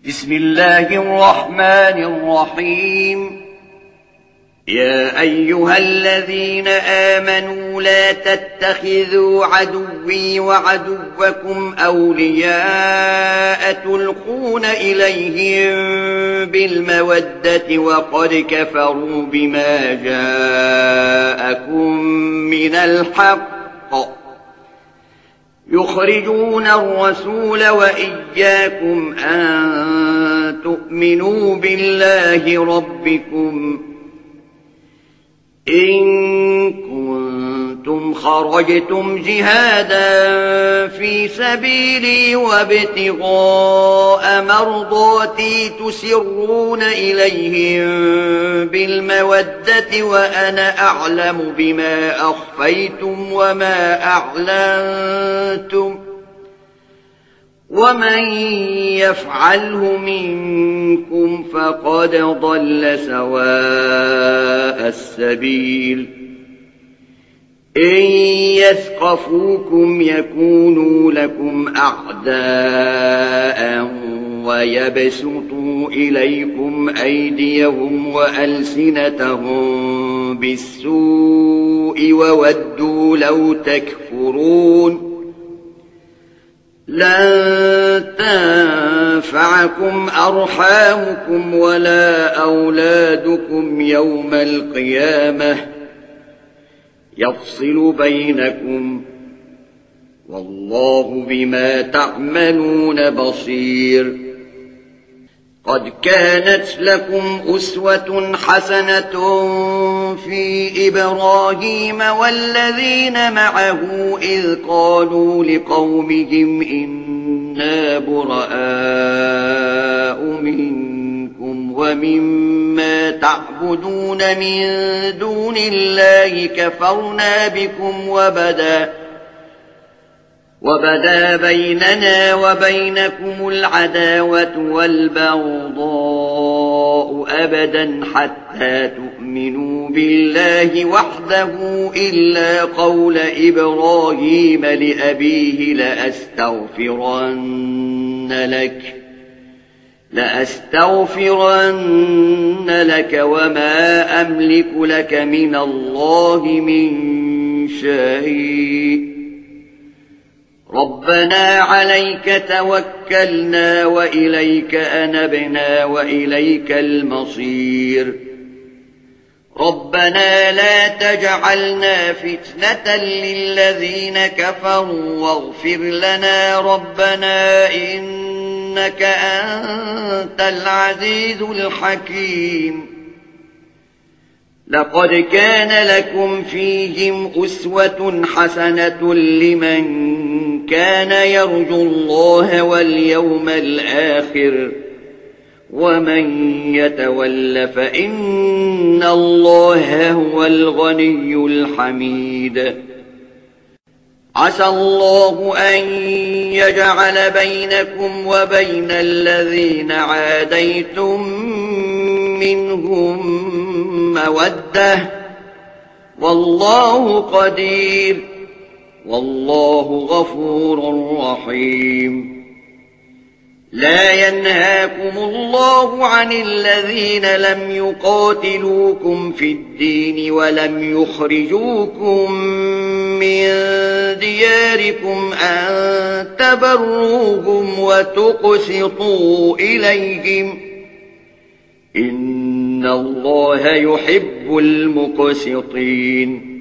بسم الله الرحمن الرحيم. يا أيها الذين آمنوا لا تتخذوا عدوي وعدوكم أولياء تلقون إليهم بالمودة وقد كفروا بما جاءكم من الحق يخرجون الرسول وإياكم أن تؤمنوا بالله ربكم إن كنتم خرجتم جهادا في سبيلي وابتغاء مرضاتي تسرون إليهم بالمودة وأنا أعلم بما أخفيتم وما أعلنتم ومن يفعله منكم فقد ضل سواء السبيل. إن يثقفوكم يكونوا لكم أعداء ويبسطوا إليكم أيديهم وألسنتهم بالسوء وودوا لو تكفرون. لن تنفعكم أرحامكم ولا أولادكم يوم القيامة يفصل بينكم والله بما تعملون بصير. قد كانت لكم أسوة حسنة في إبراهيم والذين معه إذ قالوا لقومهم إنا براء منكم ومما تعبدون من دون الله كفرنا بكم وبدا بيننا وبينكم العداوة والبغضاء أبدا حتى تؤمنوا بالله وحده إلا قول إبراهيم لأبيه لأستغفرن لك وما أملك لك من الله من شيء ربنا عليك توكلنا وإليك أنبنا وإليك المصير. ربنا لا تجعلنا فتنة للذين كفروا واغفر لنا ربنا إنك أنت العزيز الحكيم. لقد كان لكم فيهم أسوة حسنة لمن كان يرجو الله واليوم الآخر ومن يتول فإن الله هو الغني الحميد. عسى الله أن يجعل بينكم وبين الذين عاديتم منهم مودة والله قدير والله غفور رحيم. لا ينهاكم الله عن الذين لم يقاتلوكم في الدين ولم يخرجوكم من دياركم أن تبروهم وتقسطوا إليهم إن الله يحب المقسطين.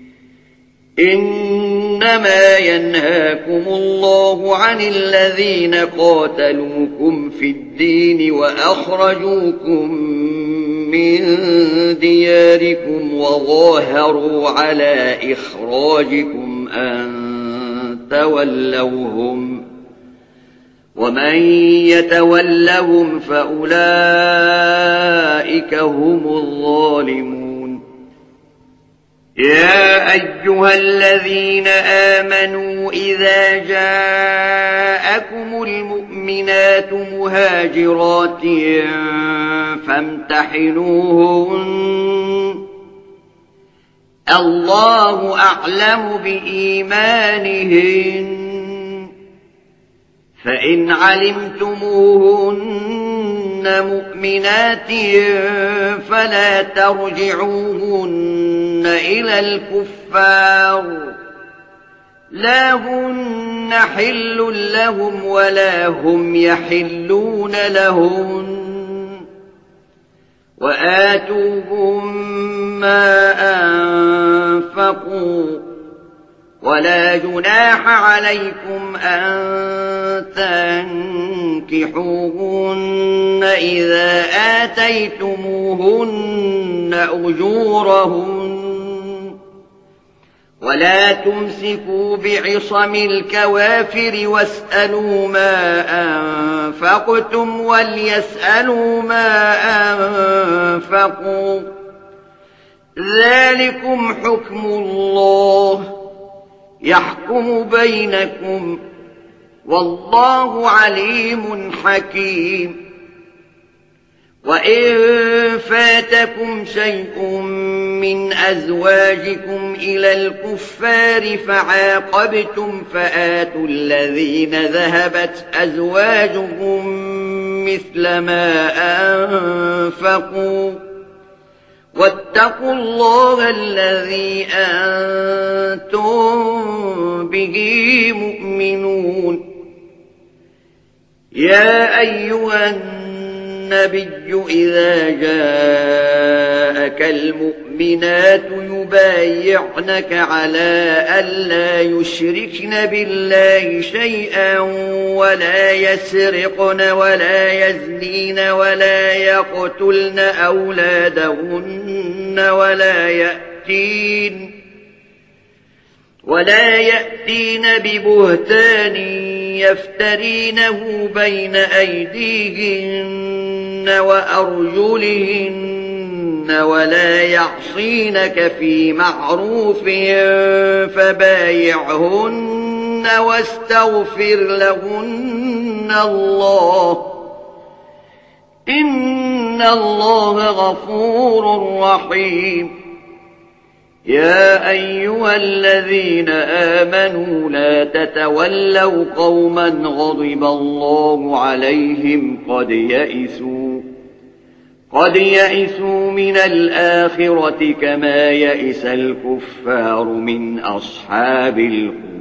إنما ينهاكم الله عن الذين قاتلوكم في الدين وأخرجوكم من دياركم وظاهروا على إخراجكم أن تولوهم ومن يتولهم فأولئك هم الظالمون. يا أيها الذين آمنوا إذا جاءكم المؤمنات مهاجرات فامتحنوهن الله أعلم بإيمانهن فإن علمتموهن مؤمنات فلا ترجعوهن إلى الكفار لا هن حل لهم ولا هم يحلون لهن وآتوهم ما أنفقوا ولا جناح عليكم أن تنكحوهن إذا آتيتموهن أجورهن ولا تمسكوا بعصم الكوافر واسألوا ما أنفقتم وليسألوا ما أنفقوا ذلكم حكم الله يحكم بينكم والله عليم حكيم وإن فاتكم شيء من أزواجكم إلى الكفار فعاقبتم فآتوا الذين ذهبت أزواجهم مثل ما أنفقوا واتقوا الله الذي أنتم به مؤمنون يا أيها النبي إذا جاءك المؤمنات يبايعنك على ألا يشركن بالله شيئا ولا يسرقن ولا يزنين ولا يقتلن أولادهن ولا يأتين ببهتان يفترينه بين أيديهن وأرجلهن ولا يعصينك في معروف فبايعهن واستغفر لهن الله إن الله غفور رحيم يا أيها الذين آمنوا لا تتولوا قوما غضب الله عليهم قد يئسوا من الآخرة كما يئس الكفار من أصحاب القبور